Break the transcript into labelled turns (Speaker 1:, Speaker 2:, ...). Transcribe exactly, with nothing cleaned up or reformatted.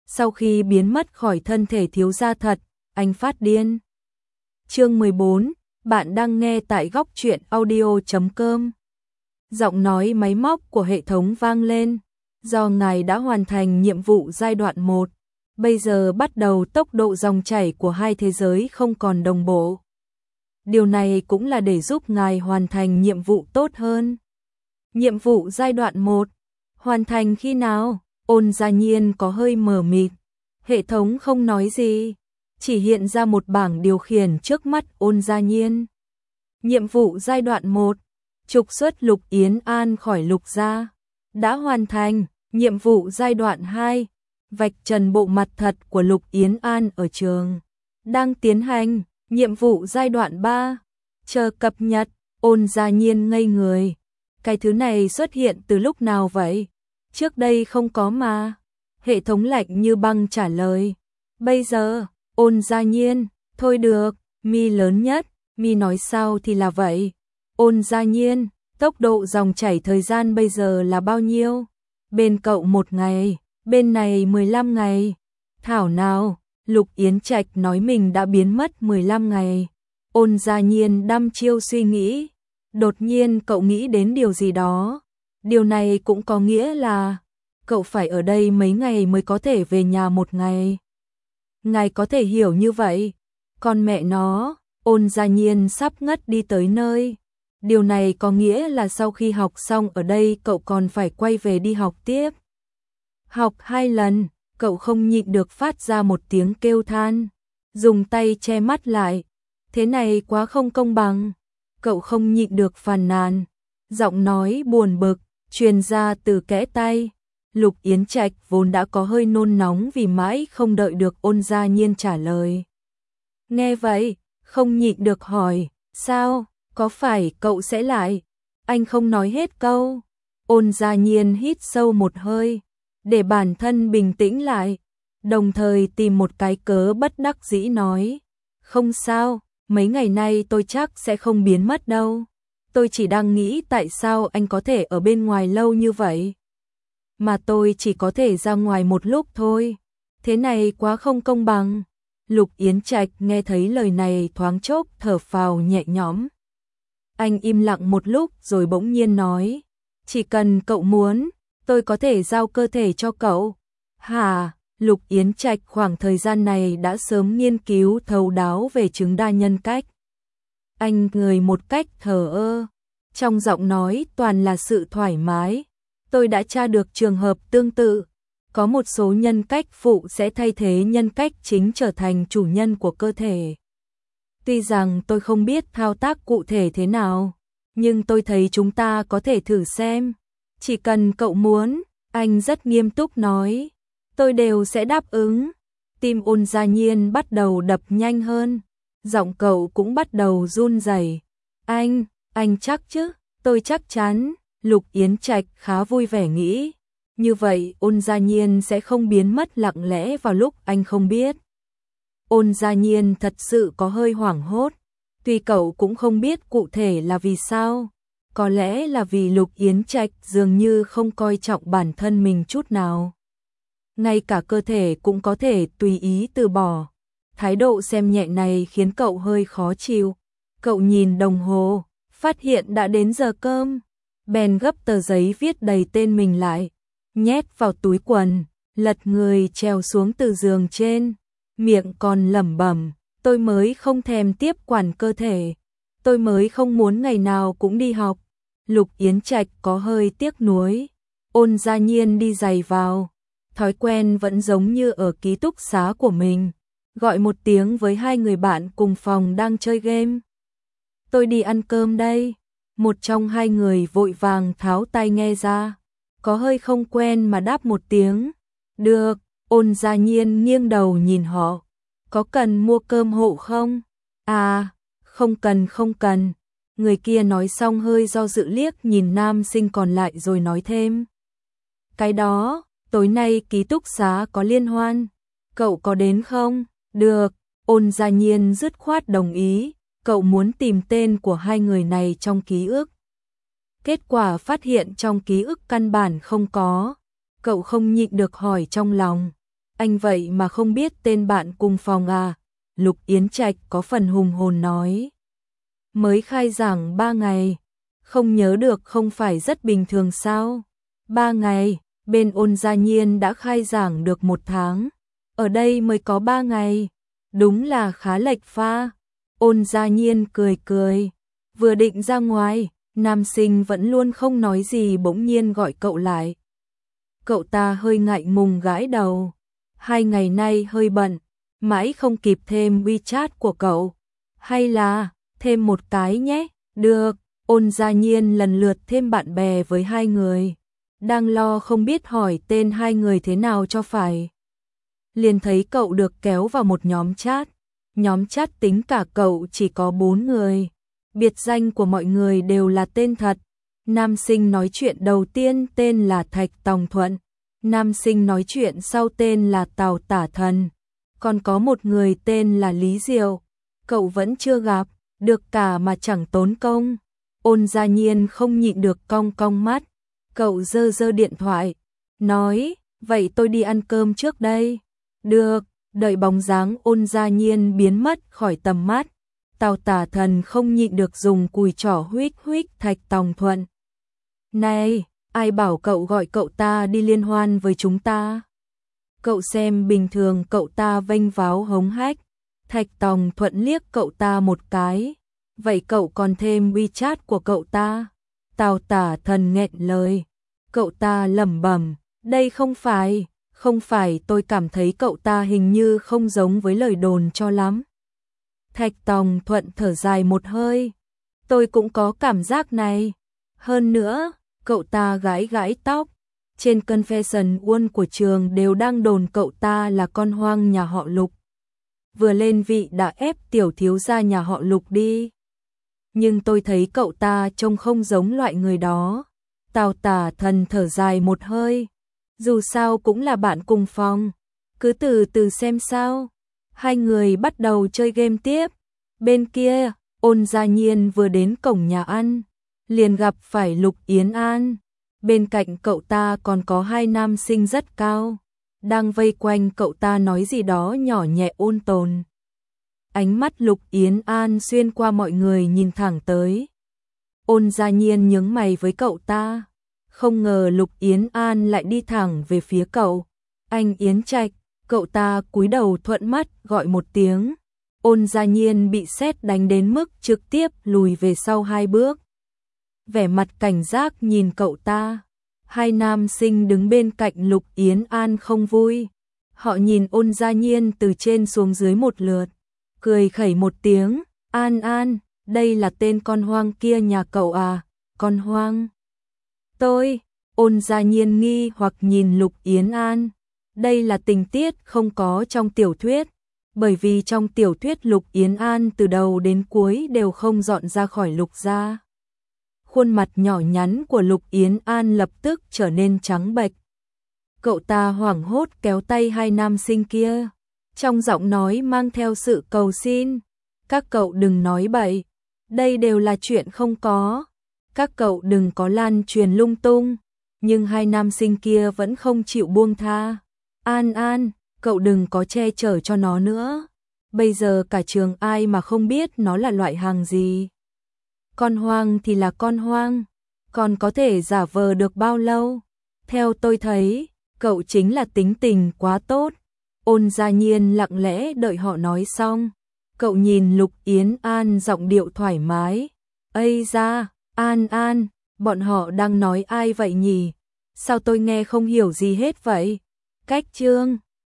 Speaker 1: sau khi biến mất khỏi thân thể thiếu gia thật, anh phát điên. Chương mười bốn, bạn đang nghe tại góc truyện audio chấm com. Giọng nói máy móc của hệ thống vang lên, do ngài đã hoàn thành nhiệm vụ giai đoạn một, bây giờ bắt đầu tốc độ dòng chảy của hai thế giới không còn đồng bộ. Điều này cũng là để giúp ngài hoàn thành nhiệm vụ tốt hơn. Nhiệm vụ giai đoạn một, hoàn thành khi nào? Ôn Gia Nhiên có hơi mờ mịt, hệ thống không nói gì, chỉ hiện ra một bảng điều khiển trước mắt Ôn Gia Nhiên. Nhiệm vụ giai đoạn một, trục xuất Lục Yến An khỏi Lục gia, đã hoàn thành. Nhiệm vụ giai đoạn hai, vạch trần bộ mặt thật của Lục Yến An ở trường, đang tiến hành. Nhiệm vụ giai đoạn ba, chờ cập nhật. Ôn Gia Nhiên ngây người, cái thứ này xuất hiện từ lúc nào vậy? Trước đây không có mà. Hệ thống lạnh như băng trả lời. Bây giờ, Ôn Gia Nhiên, thôi được, mi lớn nhất, mi nói sao thì là vậy. Ôn Gia Nhiên, tốc độ dòng chảy thời gian bây giờ là bao nhiêu? Bên cậu một ngày, bên này mười lăm ngày. Thảo nào, Lục Yến Trạch nói mình đã biến mất mười lăm ngày. Ôn Gia Nhiên đăm chiêu suy nghĩ. Đột nhiên cậu nghĩ đến điều gì đó. Điều này cũng có nghĩa là cậu phải ở đây mấy ngày mới có thể về nhà một ngày. Ngài có thể hiểu như vậy. Con mẹ nó, Ôn Gia Nhiên sắp ngất đi tới nơi. Điều này có nghĩa là sau khi học xong ở đây cậu còn phải quay về đi học tiếp. Học hai lần, cậu không nhịn được phát ra một tiếng kêu than, dùng tay che mắt lại. Thế này quá không công bằng. Cậu không nhịn được phàn nàn, giọng nói buồn bực truyền ra từ kẽ tay. Lục Yến Trạch vốn đã có hơi nôn nóng vì mãi không đợi được Ôn Gia Nhiên trả lời. Nghe vậy, không nhịn được hỏi, sao, có phải cậu sẽ lại? Anh không nói hết câu. Ôn Gia Nhiên hít sâu một hơi, để bản thân bình tĩnh lại, đồng thời tìm một cái cớ bất đắc dĩ nói, không sao, mấy ngày nay tôi chắc sẽ không biến mất đâu. Tôi chỉ đang nghĩ tại sao anh có thể ở bên ngoài lâu như vậy, mà tôi chỉ có thể ra ngoài một lúc thôi. Thế này quá không công bằng. Lục Yến Trạch nghe thấy lời này thoáng chốc thở phào nhẹ nhõm. Anh im lặng một lúc rồi bỗng nhiên nói, chỉ cần cậu muốn, tôi có thể giao cơ thể cho cậu. Hả? Lục Yến Trạch khoảng thời gian này đã sớm nghiên cứu thấu đáo về chứng đa nhân cách. Anh cười một cách thờ ơ, trong giọng nói toàn là sự thoải mái. Tôi đã tra được trường hợp tương tự, có một số nhân cách phụ sẽ thay thế nhân cách chính trở thành chủ nhân của cơ thể. Tuy rằng tôi không biết thao tác cụ thể thế nào, nhưng tôi thấy chúng ta có thể thử xem. Chỉ cần cậu muốn, anh rất nghiêm túc nói, tôi đều sẽ đáp ứng. Tim Ôn Gia Nhiên bắt đầu đập nhanh hơn, giọng cậu cũng bắt đầu run rẩy. Anh, anh chắc chứ? Tôi chắc chắn. Lục Yến Trạch khá vui vẻ nghĩ, như vậy Ôn Gia Nhiên sẽ không biến mất lặng lẽ vào lúc anh không biết. Ôn Gia Nhiên thật sự có hơi hoảng hốt, tuy cậu cũng không biết cụ thể là vì sao, có lẽ là vì Lục Yến Trạch dường như không coi trọng bản thân mình chút nào. Ngay cả cơ thể cũng có thể tùy ý từ bỏ. Thái độ xem nhẹ này khiến cậu hơi khó chịu. Cậu nhìn đồng hồ, phát hiện đã đến giờ cơm, bèn gấp tờ giấy viết đầy tên mình lại, nhét vào túi quần, lật người trèo xuống từ giường trên, miệng còn lẩm bẩm, tôi mới không thèm tiếp quản cơ thể, tôi mới không muốn ngày nào cũng đi học. Lục Yến Trạch có hơi tiếc nuối. Ôn Gia Nhiên đi giày vào, thói quen vẫn giống như ở ký túc xá của mình, gọi một tiếng với hai người bạn cùng phòng đang chơi game. Tôi đi ăn cơm đây. Một trong hai người vội vàng tháo tai nghe ra, có hơi không quen mà đáp một tiếng. Được. Ôn Gia Nhiên nghiêng đầu nhìn họ, có cần mua cơm hộ không? À, không cần không cần. Người kia nói xong hơi do dự liếc nhìn nam sinh còn lại rồi nói thêm, cái đó, tối nay ký túc xá có liên hoan, cậu có đến không? Được. Ôn Gia Nhiên dứt khoát đồng ý. Cậu muốn tìm tên của hai người này trong ký ức. Kết quả phát hiện trong ký ức căn bản không có. Cậu không nhịn được hỏi trong lòng, Anh vậy mà không biết tên bạn cùng phòng à? Lục Yến Trạch có phần hùng hồn nói. Mới khai giảng ba ngày, không nhớ được không phải rất bình thường sao? Ba ngày, bên Ôn Gia Nhiên đã khai giảng được một tháng, ở đây mới có ba ngày, đúng là khá lệch pha. Ôn Gia Nhiên cười cười, vừa định ra ngoài, nam sinh vẫn luôn không nói gì bỗng nhiên gọi cậu lại. Cậu ta hơi ngại ngùng gãi đầu, hai ngày nay hơi bận, mãi không kịp thêm WeChat của cậu. Hay là thêm một cái nhé? Được. Ôn Gia Nhiên lần lượt thêm bạn bè với hai người, đang lo không biết hỏi tên hai người thế nào cho phải. Liền thấy cậu được kéo vào một nhóm chat, nhóm chat tính cả cậu chỉ có bốn người, biệt danh của mọi người đều là tên thật. Nam sinh nói chuyện đầu tiên tên là Thạch Tòng Thuận, nam sinh nói chuyện sau tên là Tào Tả Thần, còn có một người tên là Lý Diệu, cậu vẫn chưa gặp, được cả mà chẳng tốn công. Ôn Gia Nhiên không nhịn được cong cong mắt, cậu giơ giơ điện thoại, nói, vậy tôi đi ăn cơm trước đây. Được. Đợi bóng dáng Ôn Gia Nhiên biến mất khỏi tầm mắt, Tào Tả Thần không nhịn được dùng cùi trỏ huých huých Thạch Tòng Thuận. Này, ai bảo cậu gọi cậu ta đi liên hoan với chúng ta? Cậu xem bình thường cậu ta vênh váo hống hách. Thạch Tòng Thuận liếc cậu ta một cái, vậy cậu còn thêm WeChat của cậu ta? Tào Tả Thần nghẹn lời, cậu ta lẩm bẩm, đây không phải, không phải tôi cảm thấy cậu ta hình như không giống với lời đồn cho lắm. Thạch Tòng Thuận thở dài một hơi, tôi cũng có cảm giác này. Hơn nữa, cậu ta gãi gãi tóc, trên confession wall của trường đều đang đồn cậu ta là con hoang nhà họ Lục. Vừa lên vị đã ép tiểu thiếu gia nhà họ Lục đi. Nhưng tôi thấy cậu ta trông không giống loại người đó. Tào Tả Thần thở dài một hơi, dù sao cũng là bạn cùng phòng, cứ từ từ xem sao. Hai người bắt đầu chơi game tiếp. Bên kia, Ôn Gia Nhiên vừa đến cổng nhà ăn, liền gặp phải Lục Yến An. Bên cạnh cậu ta còn có hai nam sinh rất cao, đang vây quanh cậu ta nói gì đó nhỏ nhẹ ôn tồn. Ánh mắt Lục Yến An xuyên qua mọi người nhìn thẳng tới. Ôn Gia Nhiên nhướng mày với cậu ta, không ngờ Lục Yến An lại đi thẳng về phía cậu. Anh Yến Trạch, cậu ta cúi đầu thuận mắt gọi một tiếng. Ôn Gia Nhiên bị sét đánh đến mức trực tiếp lùi về sau hai bước. Vẻ mặt cảnh giác nhìn cậu ta. Hai nam sinh đứng bên cạnh Lục Yến An không vui. Họ nhìn Ôn Gia Nhiên từ trên xuống dưới một lượt, cười khẩy một tiếng, An An, đây là tên con hoang kia nhà cậu à? Con hoang? Tôi, Ôn Gia Nhiên nghi hoặc nhìn Lục Yến An. Đây là tình tiết không có trong tiểu thuyết, bởi vì trong tiểu thuyết Lục Yến An từ đầu đến cuối đều không dọn ra khỏi Lục gia. Khuôn mặt nhỏ nhắn của Lục Yến An lập tức trở nên trắng bệch. Cậu ta hoảng hốt kéo tay hai nam sinh kia, trong giọng nói mang theo sự cầu xin. Các cậu đừng nói bậy, đây đều là chuyện không có. Các cậu đừng có lan truyền lung tung. Nhưng hai nam sinh kia vẫn không chịu buông tha. An An, cậu đừng có che chở cho nó nữa. Bây giờ cả trường ai mà không biết nó là loại hàng gì. Con hoang thì là con hoang, còn có thể giả vờ được bao lâu? Theo tôi thấy, cậu chính là tính tình quá tốt. Ôn Gia Nhiên lặng lẽ đợi họ nói xong. Cậu nhìn Lục Yến An giọng điệu thoải mái. Ây da, An An, bọn họ đang nói ai vậy nhỉ? Sao tôi nghe không hiểu gì hết vậy? Cách chương